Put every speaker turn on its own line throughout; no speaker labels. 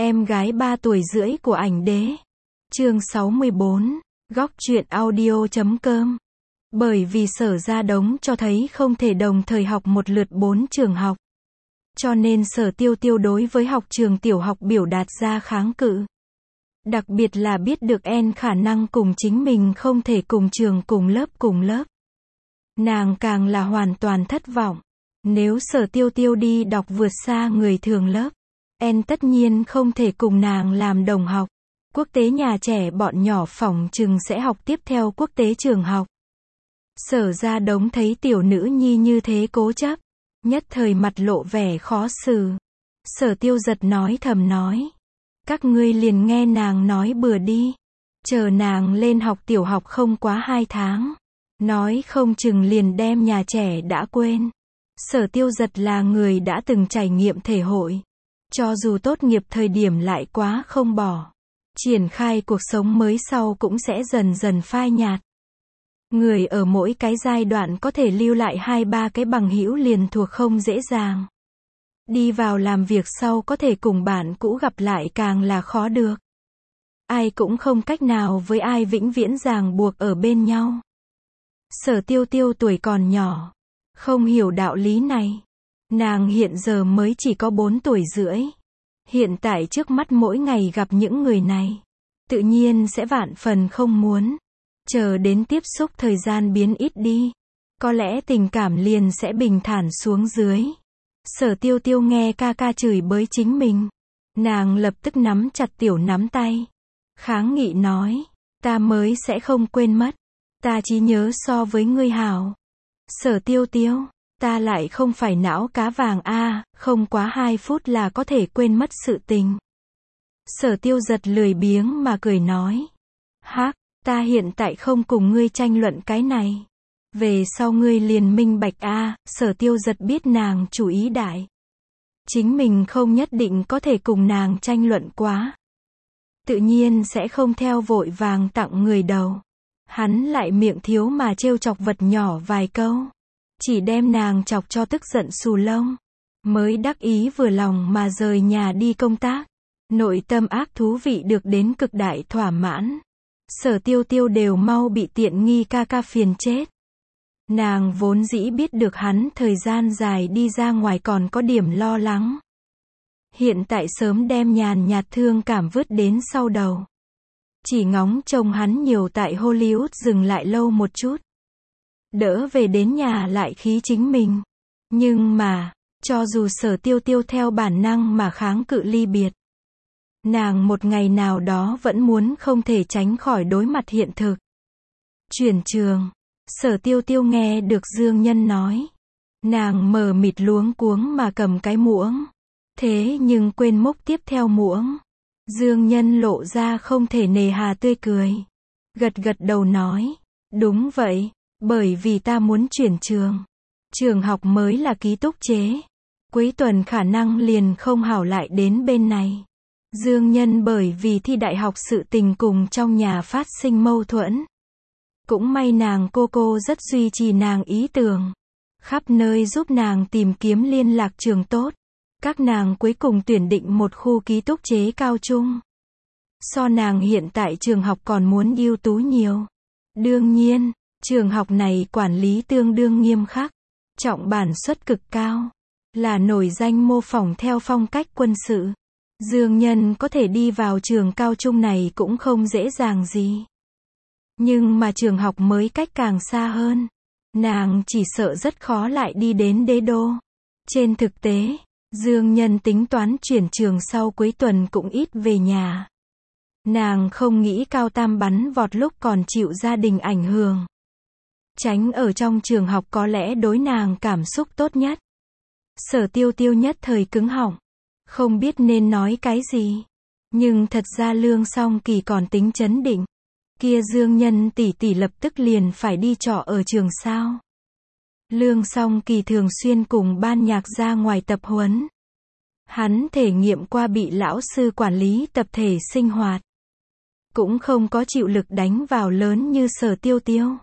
Em gái 3 tuổi rưỡi của ảnh đế. Chương 64. Góc truyện audio.com. Bởi vì Sở Gia Đống cho thấy không thể đồng thời học một lượt 4 trường học. Cho nên Sở Tiêu Tiêu đối với học trường tiểu học biểu đạt ra kháng cự. Đặc biệt là biết được En khả năng cùng chính mình không thể cùng trường cùng lớp. Nàng càng là hoàn toàn thất vọng. Nếu Sở Tiêu Tiêu đi đọc vượt xa người thường lớp, En tất nhiên không thể cùng nàng làm đồng học. Quốc tế nhà trẻ bọn nhỏ phỏng chừng sẽ học tiếp theo quốc tế trường học. Sở Gia Đống thấy tiểu nữ nhi như thế cố chấp, nhất thời mặt lộ vẻ khó xử. Sở Tiêu Giật nói thầm nói, các ngươi liền nghe nàng nói bừa đi. Chờ nàng lên học tiểu học không quá 2 tháng. Nói không chừng liền đem nhà trẻ đã quên. Sở Tiêu Giật là người đã từng trải nghiệm thể hội. Cho dù tốt nghiệp thời điểm lại quá không bỏ. Triển khai cuộc sống mới sau cũng sẽ dần dần phai nhạt. Người ở mỗi cái giai đoạn có thể lưu lại 2-3 cái bằng hữu liền thuộc không dễ dàng. Đi vào làm việc sau có thể cùng bạn cũ gặp lại càng là khó được. Ai cũng không cách nào với ai vĩnh viễn ràng buộc ở bên nhau. Sở Tiêu Tiêu tuổi còn nhỏ, không hiểu đạo lý này. Nàng hiện giờ mới chỉ có 4 tuổi rưỡi. Hiện tại trước mắt mỗi ngày gặp những người này, tự nhiên sẽ vạn phần không muốn. Chờ đến tiếp xúc thời gian biến ít đi, có lẽ tình cảm liền sẽ bình thản xuống dưới. Sở Tiêu Tiêu nghe ca ca chửi bới chính mình. Nàng lập tức nắm chặt tiểu nắm tay. Kháng nghị nói, ta mới sẽ không quên mất. Ta trí nhớ so với ngươi hảo. Sở Tiêu Tiêu, ta lại không phải não cá vàng a, không quá 2 phút là có thể quên mất sự tình. Sở Tiêu Giật lười biếng mà cười nói, hắc, ta hiện tại không cùng ngươi tranh luận cái này. Về sau ngươi liền minh bạch a. Sở Tiêu Giật biết nàng chủ ý đại. Chính mình không nhất định có thể cùng nàng tranh luận quá. Tự nhiên sẽ không theo vội vàng tặng người đầu. Hắn lại miệng thiếu mà trêu chọc vật nhỏ vài câu. Chỉ đem nàng chọc cho tức giận xù lông. Mới đắc ý vừa lòng mà rời nhà đi công tác. Nội tâm ác thú vị được đến cực đại thỏa mãn. Sở Tiêu Tiêu đều mau bị tiện nghi ca ca phiền chết. Nàng vốn dĩ biết được hắn thời gian dài đi ra ngoài còn có điểm lo lắng. Hiện tại sớm đem nhàn nhạt thương cảm vứt đến sau đầu. Chỉ ngóng trông hắn nhiều tại Hollywood dừng lại lâu một chút. Đỡ về đến nhà lại khí chính mình. Nhưng mà, cho dù Sở Tiêu Tiêu theo bản năng mà kháng cự ly biệt, nàng một ngày nào đó vẫn muốn không thể tránh khỏi đối mặt hiện thực. Chuyển trường. Sở Tiêu Tiêu nghe được Dương Nhân nói. Nàng mờ mịt luống cuống mà cầm cái muỗng. Thế nhưng quên múc tiếp theo muỗng. Dương Nhân lộ ra không thể nề hà tươi cười. Gật gật đầu nói. Đúng vậy, bởi vì ta muốn chuyển trường. Trường học mới là ký túc chế. Cuối tuần khả năng liền không hảo lại đến bên này. Dương Nhân bởi vì thi đại học sự tình cùng trong nhà phát sinh mâu thuẫn. Cũng may nàng cô rất duy trì nàng ý tưởng. Khắp nơi giúp nàng tìm kiếm liên lạc trường tốt. Các nàng cuối cùng tuyển định một khu ký túc chế cao trung. So nàng hiện tại trường học còn muốn ưu tú nhiều. Đương nhiên, trường học này quản lý tương đương nghiêm khắc. Trọng bản suất cực cao. Là nổi danh mô phỏng theo phong cách quân sự. Dương Nhân có thể đi vào trường cao trung này cũng không dễ dàng gì. Nhưng mà trường học mới cách càng xa hơn. Nàng chỉ sợ rất khó lại đi đến đế đô. Trên thực tế, Dương Nhân tính toán chuyển trường sau cuối tuần cũng ít về nhà. Nàng không nghĩ cao tam bắn vọt lúc còn chịu gia đình ảnh hưởng. Tránh ở trong trường học có lẽ đối nàng cảm xúc tốt nhất. Sở Tiêu Tiêu nhất thời cứng họng. Không biết nên nói cái gì. Nhưng thật ra Lương Song Kỳ còn tính chấn định. Kia Dương Nhân tỷ tỷ lập tức liền phải đi trọ ở trường sao. Lương Song Kỳ thường xuyên cùng ban nhạc ra ngoài tập huấn. Hắn thể nghiệm qua bị lão sư quản lý tập thể sinh hoạt. Cũng không có chịu lực đánh vào lớn như Sở Tiêu Tiêu.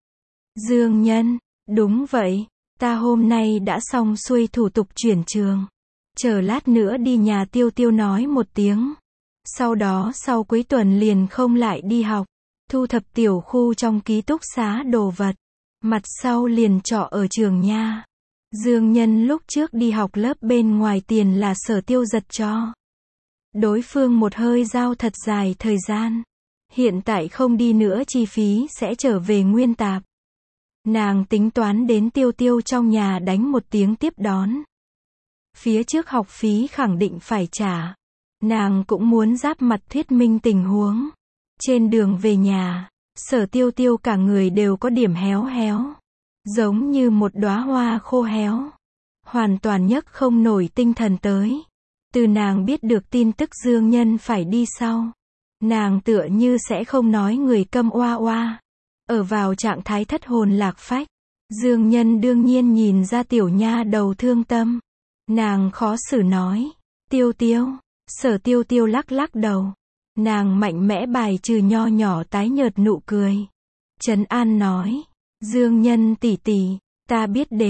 Dương Nhân, đúng vậy, ta hôm nay đã xong xuôi thủ tục chuyển trường. chờ lát nữa đi nhà Tiêu Tiêu nói một tiếng. Sau đó sau cuối tuần liền không lại đi học, thu thập tiểu khu trong ký túc xá đồ vật. Mặt sau liền trọ ở trường nha. Dương Nhân lúc trước đi học lớp bên ngoài tiền là Sở Tiêu giật cho. Đối phương một hơi giao thật dài thời gian. Hiện tại không đi nữa chi phí sẽ trở về nguyên tạp. Nàng tính toán đến Tiêu Tiêu trong nhà đánh một tiếng tiếp đón. Phía trước học phí khẳng định phải trả. Nàng cũng muốn giáp mặt thuyết minh tình huống. Trên đường về nhà, Sở Tiêu Tiêu cả người đều có điểm héo héo. Giống như một đóa hoa khô héo. Hoàn toàn nhấc không nổi tinh thần tới. Từ nàng biết được tin tức Dương Nhân phải đi sau. Nàng tựa như sẽ không nói người câm oa oa. Ở vào trạng thái thất hồn lạc phách. Dương Nhân đương nhiên nhìn ra tiểu nha đầu thương tâm. Nàng khó xử nói. Tiêu Tiêu. Sở Tiêu Tiêu lắc lắc đầu. Nàng mạnh mẽ bài trừ nho nhỏ tái nhợt nụ cười. Trấn an nói. Dương Nhân tỷ tỷ, ta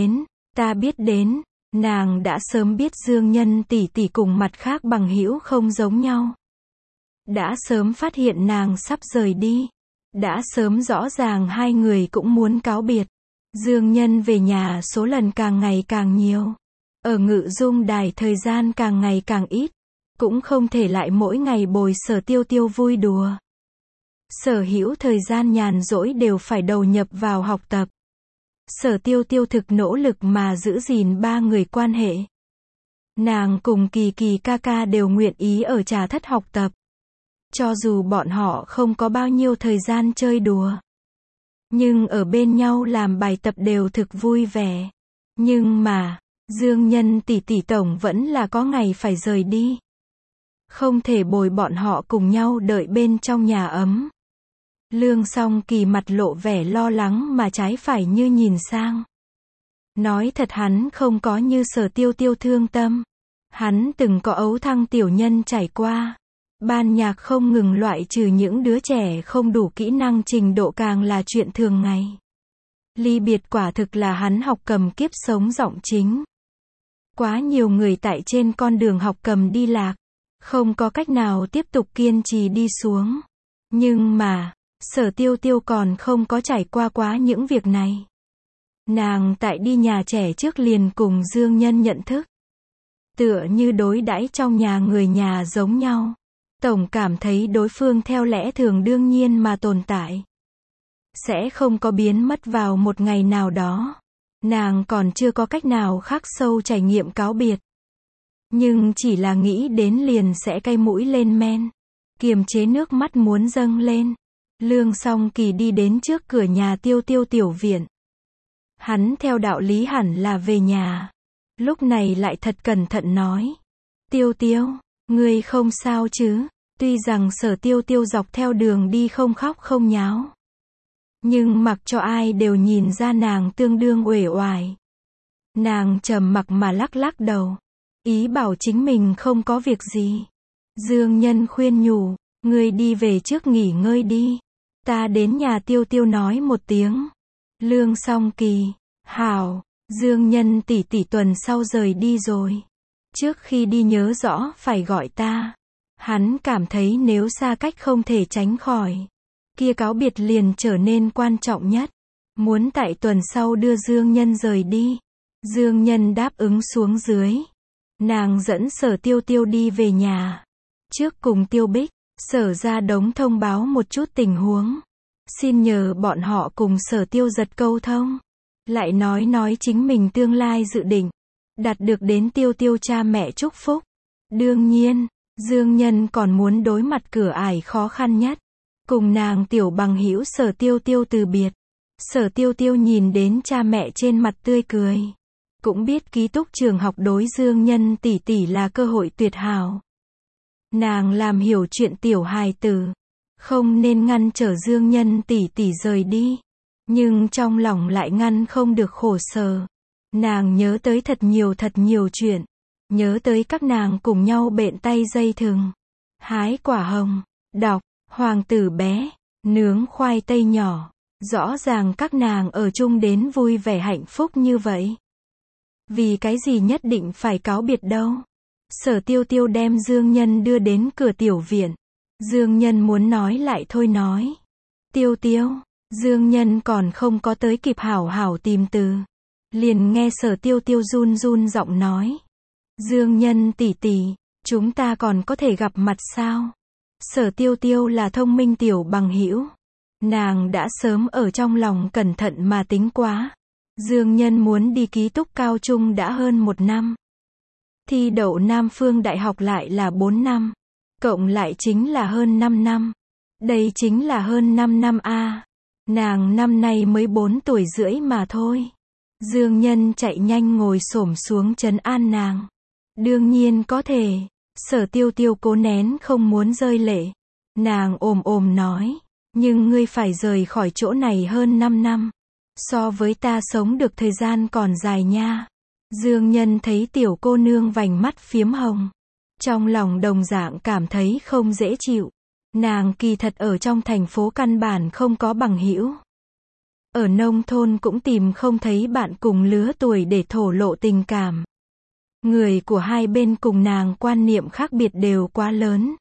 biết đến. Nàng đã sớm biết Dương Nhân tỷ tỷ cùng mặt khác bằng hữu không giống nhau. Đã sớm phát hiện nàng sắp rời đi. Đã sớm rõ ràng hai người cũng muốn cáo biệt. Dương Nhân về nhà số lần càng ngày càng nhiều. Ở Ngự Dung Đài thời gian càng ngày càng ít. Cũng không thể lại mỗi ngày bồi Sở Tiêu Tiêu vui đùa. Sở hữu thời gian nhàn rỗi đều phải đầu nhập vào học tập. Sở Tiêu Tiêu thực nỗ lực mà giữ gìn ba người quan hệ. Nàng cùng Kỳ Kỳ ca ca đều nguyện ý ở trà thất học tập. Cho dù bọn họ không có bao nhiêu thời gian chơi đùa. Nhưng ở bên nhau làm bài tập đều thực vui vẻ. Nhưng mà, Dương Nhân tỷ tỷ tổng vẫn là có ngày phải rời đi. Không thể bồi bọn họ cùng nhau đợi bên trong nhà ấm. Lương Song Kỳ mặt lộ vẻ lo lắng mà trái phải như nhìn sang. Nói thật hắn không có như Sở Tiêu Tiêu thương tâm. Hắn từng có ấu thăng tiểu nhân trải qua. Ban nhạc không ngừng loại trừ những đứa trẻ không đủ kỹ năng trình độ càng là chuyện thường ngày. Ly biệt quả thực là hắn học cầm kiếp sống giọng chính. Quá nhiều người tại trên con đường học cầm đi lạc. Không có cách nào tiếp tục kiên trì đi xuống. Nhưng mà, Sở Tiêu Tiêu còn không có trải qua quá những việc này. Nàng tại đi nhà trẻ trước liền cùng Dương Nhân nhận thức. Tựa như đối đãi trong nhà người nhà giống nhau. Tổng cảm thấy đối phương theo lẽ thường đương nhiên mà tồn tại. Sẽ không có biến mất vào một ngày nào đó. Nàng còn chưa có cách nào khắc sâu trải nghiệm cáo biệt. Nhưng chỉ là nghĩ đến liền sẽ cay mũi lên men. Kiềm chế nước mắt muốn dâng lên. Lương Song Kỳ đi đến trước cửa nhà Tiêu Tiêu tiểu viện. Hắn theo đạo lý hẳn là về nhà. Lúc này lại thật cẩn thận nói. Tiêu Tiêu, ngươi không sao chứ? Tuy rằng Sở Tiêu Tiêu dọc theo đường đi không khóc không nháo. Nhưng mặc cho ai đều nhìn ra nàng tương đương uể oải. Nàng trầm mặc mà lắc lắc đầu. Ý bảo chính mình không có việc gì. Dương Nhân khuyên nhủ. Ngươi đi về trước nghỉ ngơi đi. Ta đến nhà Tiêu Tiêu nói một tiếng. Lương Song Kỳ. Hảo. Dương Nhân tỷ tỷ tuần sau rời đi rồi. Trước khi đi nhớ rõ phải gọi ta. Hắn cảm thấy nếu xa cách không thể tránh khỏi. Kia cáo biệt liền trở nên quan trọng nhất. Muốn tại tuần sau đưa Dương Nhân rời đi. Dương Nhân đáp ứng xuống dưới. Nàng dẫn Sở Tiêu Tiêu đi về nhà. Trước cùng Tiêu Bích, Sở Gia Đống thông báo một chút tình huống. Xin nhờ bọn họ cùng Sở Tiêu giật câu thông. Lại nói chính mình tương lai dự định. Đạt được đến Tiêu Tiêu cha mẹ chúc phúc. Đương nhiên, Dương Nhân còn muốn đối mặt cửa ải khó khăn nhất. Cùng nàng tiểu bằng hữu Sở Tiêu Tiêu từ biệt. Sở Tiêu Tiêu nhìn đến cha mẹ trên mặt tươi cười. Cũng biết ký túc trường học đối Dương Nhân tỷ tỷ là cơ hội tuyệt hảo. Nàng làm hiểu chuyện tiểu hài tử. Không nên ngăn trở Dương Nhân tỷ tỷ rời đi. Nhưng trong lòng lại ngăn không được khổ sở. Nàng nhớ tới thật nhiều chuyện. Nhớ tới các nàng cùng nhau bện tay dây thừng. Hái quả hồng. Đọc. Hoàng tử bé. Nướng khoai tây nhỏ. Rõ ràng các nàng ở chung đến vui vẻ hạnh phúc như vậy. Vì cái gì nhất định phải cáo biệt đâu. Sở Tiêu Tiêu đem Dương Nhân đưa đến cửa tiểu viện. Dương Nhân muốn nói lại thôi nói. Tiêu Tiêu, Dương Nhân còn không có tới kịp hảo hảo tìm từ. Liền nghe Sở Tiêu Tiêu run run giọng nói. Dương Nhân tỷ tỷ, chúng ta còn có thể gặp mặt sao? Sở Tiêu Tiêu là thông minh tiểu bằng hữu. Nàng đã sớm ở trong lòng cẩn thận mà tính quá. Dương Nhân muốn đi ký túc cao trung đã hơn 1 năm. Thi đậu Nam Phương Đại học lại là 4 năm. Cộng lại chính là hơn 5 năm. Đây chính là hơn 5 năm a. Nàng năm nay mới 4 tuổi rưỡi mà thôi. Dương Nhân chạy nhanh ngồi xổm xuống trấn an nàng. Đương nhiên có thể. Sở Tiêu Tiêu cố nén không muốn rơi lệ. Nàng ồm ồm nói. Nhưng ngươi phải rời khỏi chỗ này hơn 5 năm. So với ta sống được thời gian còn dài nha. Dương Nhân thấy tiểu cô nương vành mắt phiếm hồng. Trong lòng đồng dạng cảm thấy không dễ chịu. Nàng kỳ thật ở trong thành phố căn bản không có bằng hữu. Ở nông thôn cũng tìm không thấy bạn cùng lứa tuổi để thổ lộ tình cảm. Người của hai bên cùng nàng quan niệm khác biệt đều quá lớn.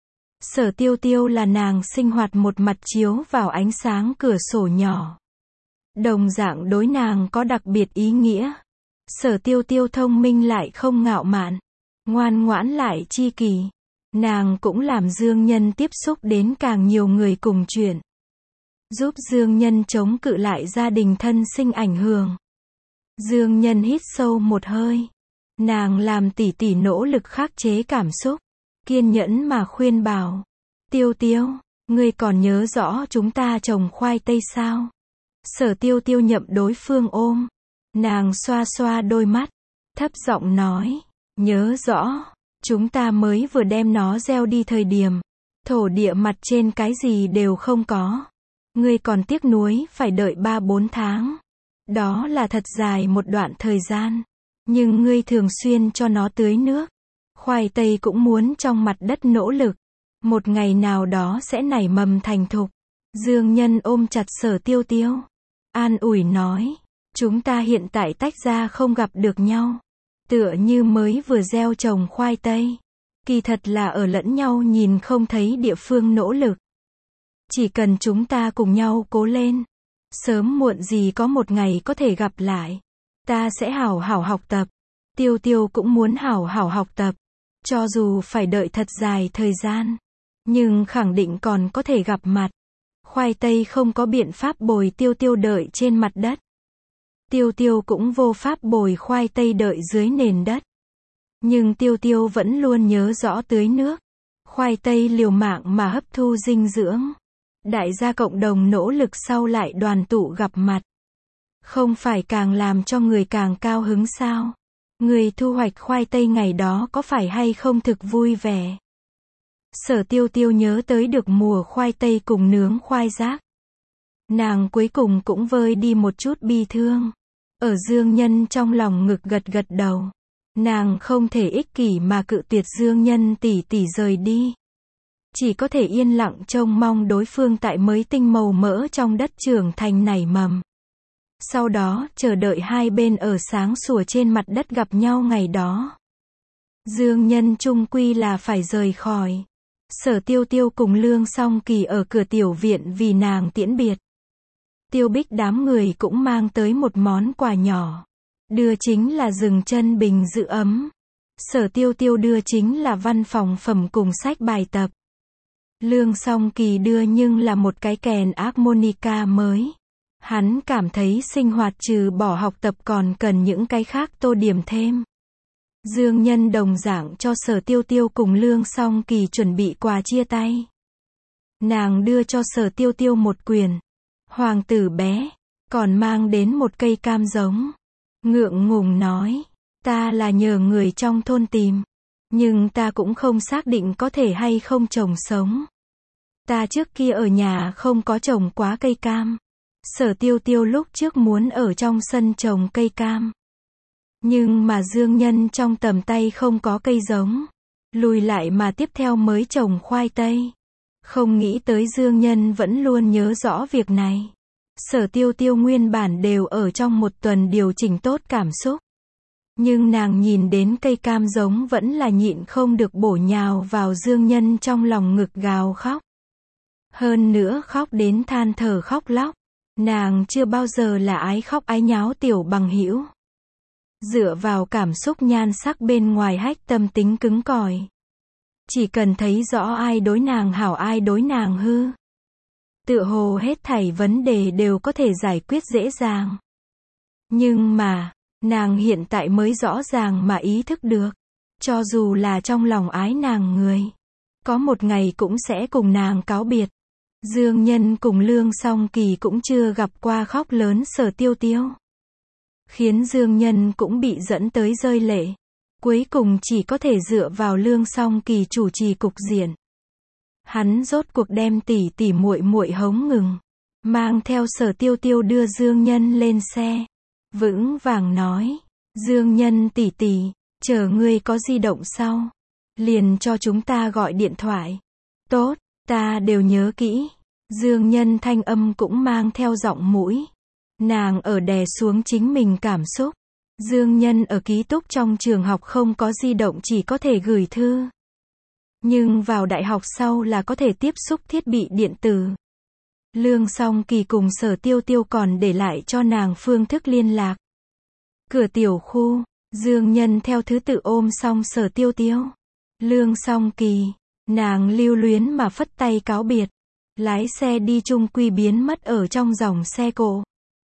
Sở Tiêu Tiêu là nàng sinh hoạt một mặt chiếu vào ánh sáng cửa sổ nhỏ. Đồng dạng đối nàng có đặc biệt ý nghĩa. Sở Tiêu Tiêu thông minh lại không ngạo mạn. Ngoan ngoãn lại chi kỷ. Nàng cũng làm Dương Nhân tiếp xúc đến càng nhiều người cùng chuyện. Giúp Dương Nhân chống cự lại gia đình thân sinh ảnh hưởng. Dương Nhân hít sâu một hơi. Nàng làm tỷ tỷ nỗ lực khắc chế cảm xúc. Kiên nhẫn mà khuyên bảo. Tiêu Tiêu, ngươi còn nhớ rõ chúng ta trồng khoai tây sao? Sở Tiêu Tiêu nhậm đối phương ôm. Nàng xoa xoa đôi mắt. Thấp giọng nói. Nhớ rõ. Chúng ta mới vừa đem nó gieo đi thời điểm. Thổ địa mặt trên cái gì đều không có. Ngươi còn tiếc nuối phải đợi 3-4 tháng. Đó là thật dài một đoạn thời gian. Nhưng ngươi thường xuyên cho nó tưới nước. Khoai tây cũng muốn trong mặt đất nỗ lực. Một ngày nào đó sẽ nảy mầm thành thục. Dương Nhân ôm chặt Sở Tiêu Tiêu. An ủi nói. Chúng ta hiện tại tách ra không gặp được nhau. Tựa như mới vừa gieo trồng khoai tây. Kỳ thật là ở lẫn nhau nhìn không thấy địa phương nỗ lực. Chỉ cần chúng ta cùng nhau cố lên. Sớm muộn gì có một ngày có thể gặp lại. Ta sẽ hảo hảo học tập. Tiêu Tiêu cũng muốn hảo hảo học tập. Cho dù phải đợi thật dài thời gian. Nhưng khẳng định còn có thể gặp mặt. Khoai tây không có biện pháp bồi Tiêu Tiêu đợi trên mặt đất. Tiêu Tiêu cũng vô pháp bồi khoai tây đợi dưới nền đất. Nhưng Tiêu Tiêu vẫn luôn nhớ rõ tưới nước. Khoai tây liều mạng mà hấp thu dinh dưỡng. Đại gia cộng đồng nỗ lực sau lại đoàn tụ gặp mặt. Không phải càng làm cho người càng cao hứng sao? Người thu hoạch khoai tây ngày đó có phải hay không thực vui vẻ? Sở Tiêu Tiêu nhớ tới được mùa khoai tây cùng nướng khoai rác. Nàng cuối cùng cũng vơi đi một chút bi thương. Ở Dương Nhân trong lòng ngực gật gật đầu. Nàng không thể ích kỷ mà cự tuyệt Dương Nhân tỷ tỷ rời đi. Chỉ có thể yên lặng trông mong đối phương tại mới tinh màu mỡ trong đất trưởng thành nảy mầm. Sau đó, chờ đợi hai bên ở sáng sủa trên mặt đất gặp nhau ngày đó. Dương Nhân chung quy là phải rời khỏi. Sở Tiêu Tiêu cùng Lương Song Kỳ ở cửa tiểu viện vì nàng tiễn biệt. Tiêu Bích đám người cũng mang tới một món quà nhỏ. Đưa chính là rừng chân bình giữ ấm. Sở Tiêu Tiêu đưa chính là văn phòng phẩm cùng sách bài tập. Lương Song Kỳ đưa nhưng là một cái kèn harmonica mới. Hắn cảm thấy sinh hoạt trừ bỏ học tập còn cần những cái khác tô điểm thêm. Dương Nhân đồng dạng cho Sở Tiêu Tiêu cùng Lương Song Kỳ chuẩn bị quà chia tay. Nàng đưa cho Sở Tiêu Tiêu một quyển Hoàng tử bé, còn mang đến một cây cam giống. Ngượng ngùng nói, ta là nhờ người trong thôn tìm, nhưng ta cũng không xác định có thể hay không trồng sống. Ta trước kia ở nhà không có trồng quá cây cam. Sở Tiêu Tiêu lúc trước muốn ở trong sân trồng cây cam. Nhưng mà Dương Nhân trong tầm tay không có cây giống. Lùi lại mà tiếp theo mới trồng khoai tây. Không nghĩ tới Dương Nhân vẫn luôn nhớ rõ việc này. Sở Tiêu Tiêu nguyên bản đều ở trong một tuần điều chỉnh tốt cảm xúc. Nhưng nàng nhìn đến cây cam giống vẫn là nhịn không được bổ nhào vào Dương Nhân trong lòng ngực gào khóc. Hơn nữa khóc đến than thở khóc lóc. Nàng chưa bao giờ là ái khóc ái nháo tiểu bằng hữu. Dựa vào cảm xúc nhan sắc bên ngoài hách tâm tính cứng cỏi. Chỉ cần thấy rõ ai đối nàng hảo ai đối nàng hư. Tựa hồ hết thảy vấn đề đều có thể giải quyết dễ dàng. Nhưng mà, nàng hiện tại mới rõ ràng mà ý thức được. Cho dù là trong lòng ái nàng người, có một ngày cũng sẽ cùng nàng cáo biệt. Dương Nhân cùng Lương Song Kỳ cũng chưa gặp qua khóc lớn Sở Tiêu Tiêu. Khiến Dương Nhân cũng bị dẫn tới rơi lệ. Cuối cùng chỉ có thể dựa vào Lương Song Kỳ chủ trì cục diện. Hắn rốt cuộc đem tỷ tỷ muội muội hống ngừng. Mang theo Sở Tiêu Tiêu đưa Dương Nhân lên xe. Vững vàng nói. Dương Nhân tỷ tỷ, chờ ngươi có di động sau. Liền cho chúng ta gọi điện thoại. Tốt, ta đều nhớ kỹ. Dương Nhân thanh âm cũng mang theo giọng mũi. Nàng ở đè xuống chính mình cảm xúc. Dương Nhân ở ký túc trong trường học không có di động chỉ có thể gửi thư. Nhưng vào đại học sau là có thể tiếp xúc thiết bị điện tử. Lương Song Kỳ cùng Sở Tiêu Tiêu còn để lại cho nàng phương thức liên lạc. Cửa tiểu khu, Dương Nhân theo thứ tự ôm xong Sở Tiêu Tiêu. Lương Song Kỳ, nàng lưu luyến mà phất tay cáo biệt. Lái xe đi chung quy biến mất ở trong dòng xe cộ.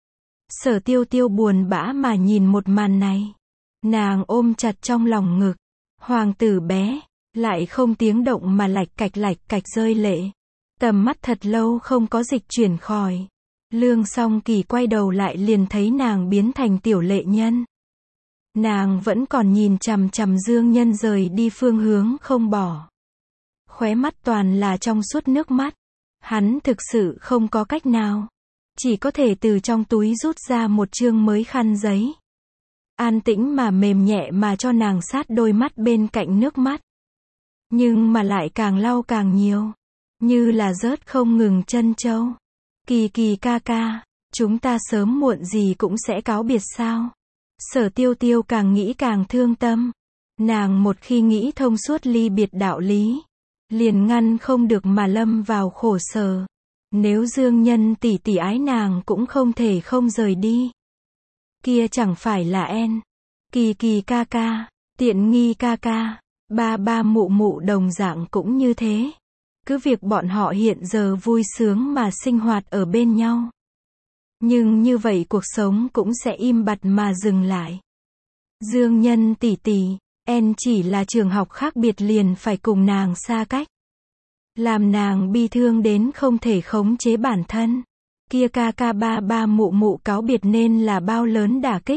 Sở Tiêu Tiêu buồn bã mà nhìn một màn này. Nàng ôm chặt trong lòng ngực. Hoàng tử bé, lại không tiếng động mà lạch cạch rơi lệ. Tầm mắt thật lâu không có dịch chuyển khỏi. Lương Song Kỳ quay đầu lại liền thấy nàng biến thành tiểu lệ nhân. Nàng vẫn còn nhìn chằm chằm Dương Nhân rời đi phương hướng không bỏ. Khóe mắt toàn là trong suốt nước mắt. Hắn thực sự không có cách nào. Chỉ có thể từ trong túi rút ra một chương mới khăn giấy. An tĩnh mà mềm nhẹ mà cho nàng sát đôi mắt bên cạnh nước mắt. Nhưng mà lại càng lau càng nhiều. Như là rớt không ngừng chân châu. Kỳ Kỳ ca ca, chúng ta sớm muộn gì cũng sẽ cáo biệt sao. Sở Tiêu Tiêu càng nghĩ càng thương tâm. Nàng một khi nghĩ thông suốt ly biệt đạo lý, liền ngăn không được mà lâm vào khổ sở. Nếu Dương Nhân tỷ tỷ ái nàng cũng không thể không rời đi. Kia chẳng phải là Kỳ Kỳ ca ca, tiện nghi ca ca, ba mụ mụ đồng dạng cũng như thế. Cứ việc bọn họ hiện giờ vui sướng mà sinh hoạt ở bên nhau. Nhưng như vậy cuộc sống cũng sẽ im bặt mà dừng lại. Dương Nhân tỷ tỷ, chỉ là trường học khác biệt liền phải cùng nàng xa cách. Làm nàng bi thương đến không thể khống chế bản thân. Kia ca ca ba mụ mụ cáo biệt nên là bao lớn đả kích.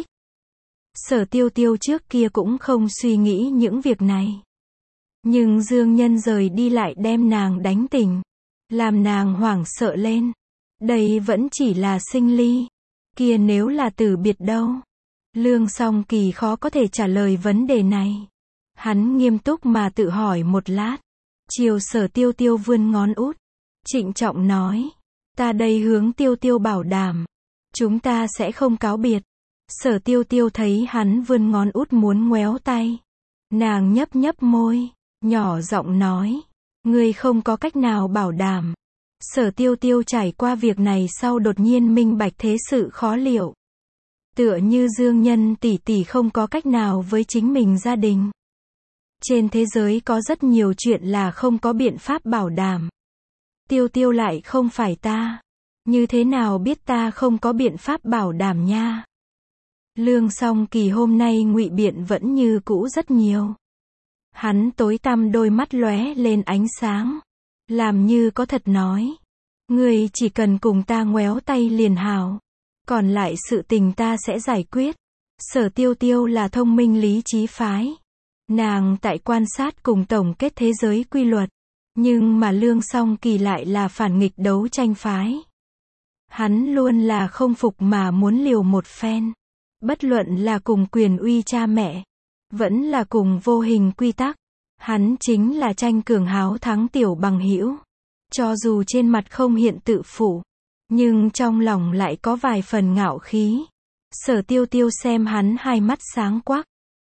Sở Tiêu Tiêu trước kia cũng không suy nghĩ những việc này. Nhưng Dương Nhân rời đi lại đem nàng đánh tỉnh. Làm nàng hoảng sợ lên. Đây vẫn chỉ là sinh ly. Kia nếu là từ biệt đâu? Lương Song Kỳ khó có thể trả lời vấn đề này. Hắn nghiêm túc mà tự hỏi một lát. Chiều Sở Tiêu Tiêu vươn ngón út. Trịnh trọng nói. Ta đây hướng Tiêu Tiêu bảo đảm. Chúng ta sẽ không cáo biệt. Sở Tiêu Tiêu thấy hắn vươn ngón út muốn ngoéo tay. Nàng nhấp môi. Nhỏ giọng nói. Ngươi không có cách nào bảo đảm. Sở Tiêu Tiêu trải qua việc này sau đột nhiên minh bạch thế sự khó liệu. Tựa như Dương Nhân tỷ tỷ không có cách nào với chính mình gia đình. Trên thế giới có rất nhiều chuyện là không có biện pháp bảo đảm. Tiêu Tiêu lại không phải ta. Như thế nào biết ta không có biện pháp bảo đảm nha. Lương Song Kỳ hôm nay ngụy biện vẫn như cũ rất nhiều. Hắn tối tăm đôi mắt lóe lên ánh sáng. Làm như có thật nói. Ngươi chỉ cần cùng ta ngoéo tay liền hào. Còn lại sự tình ta sẽ giải quyết. Sở Tiêu Tiêu là thông minh lý trí phái. Nàng tại quan sát cùng tổng kết thế giới quy luật. Nhưng mà Lương Song Kỳ lại là phản nghịch đấu tranh phái. Hắn luôn là không phục mà muốn liều một phen. Bất luận là cùng quyền uy cha mẹ. Vẫn là cùng vô hình quy tắc. Hắn chính là tranh cường háo thắng tiểu bằng hữu. Cho dù trên mặt không hiện tự phụ. Nhưng trong lòng lại có vài phần ngạo khí. Sở Tiêu Tiêu xem hắn hai mắt sáng quắc.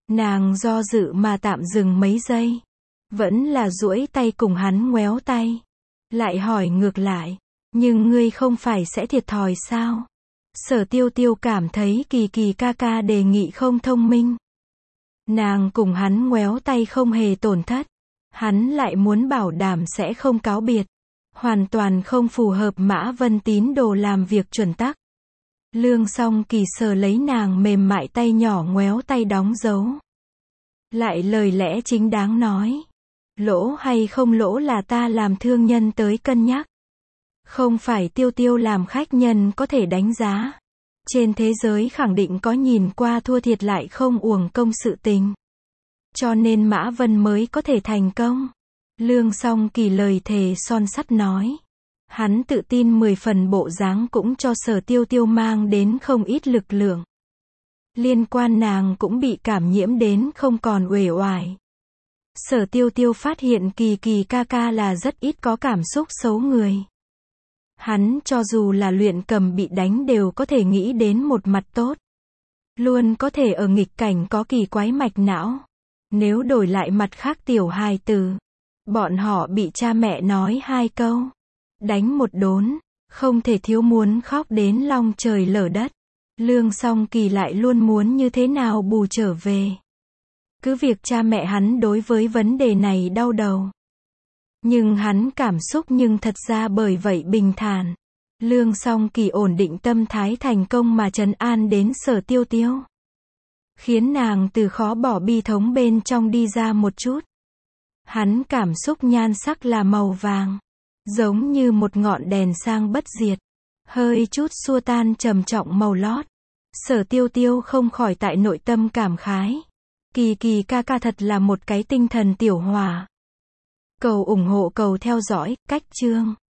Nàng do dự mà tạm dừng mấy giây. Vẫn là duỗi tay cùng hắn ngoéo tay. Lại hỏi ngược lại. Nhưng ngươi không phải sẽ thiệt thòi sao? Sở Tiêu Tiêu cảm thấy Kỳ Kỳ ca ca đề nghị không thông minh. Nàng cùng hắn ngoéo tay không hề tổn thất. Hắn lại muốn bảo đảm sẽ không cáo biệt. Hoàn toàn không phù hợp Mã Vân tín đồ làm việc chuẩn tắc. Lương Song Kỳ sờ lấy nàng mềm mại tay nhỏ ngoéo tay đóng dấu. Lại lời lẽ chính đáng nói. Lỗ hay không lỗ là ta làm thương nhân tới cân nhắc. Không phải Tiêu Tiêu làm khách nhân có thể đánh giá. Trên thế giới khẳng định có nhìn qua thua thiệt lại không uổng công sự tình. Cho nên Mã Vân mới có thể thành công. Lương Song Kỳ lời thề son sắt nói. Hắn tự tin 10 phần bộ dáng cũng cho Sở Tiêu Tiêu mang đến không ít lực lượng. Liên quan nàng cũng bị cảm nhiễm đến không còn uể oải. Sở Tiêu Tiêu phát hiện Kỳ Kỳ ca ca là rất ít có cảm xúc xấu người. Hắn cho dù là luyện cầm bị đánh đều có thể nghĩ đến một mặt tốt. Luôn có thể ở nghịch cảnh có kỳ quái mạch não. Nếu đổi lại mặt khác tiểu hài tử, bọn họ bị cha mẹ nói 2 câu, đánh một đốn, không thể thiếu muốn khóc đến long trời lở đất. Lương Song Kỳ lại luôn muốn như thế nào bù trở về. Cứ việc cha mẹ hắn đối với vấn đề này đau đầu. Nhưng hắn cảm xúc nhưng thật ra bởi vậy bình thản. Lương Song Kỳ ổn định tâm thái thành công mà trấn an đến Sở Tiêu Tiêu. Khiến nàng từ khó bỏ bi thống bên trong đi ra một chút. Hắn cảm xúc nhan sắc là màu vàng. Giống như một ngọn đèn sang bất diệt. Hơi chút xua tan trầm trọng màu lót. Sở Tiêu Tiêu không khỏi tại nội tâm cảm khái. Kỳ Kỳ ca ca thật là một cái tinh thần tiểu hòa. Cầu ủng hộ cầu theo dõi, cách chương.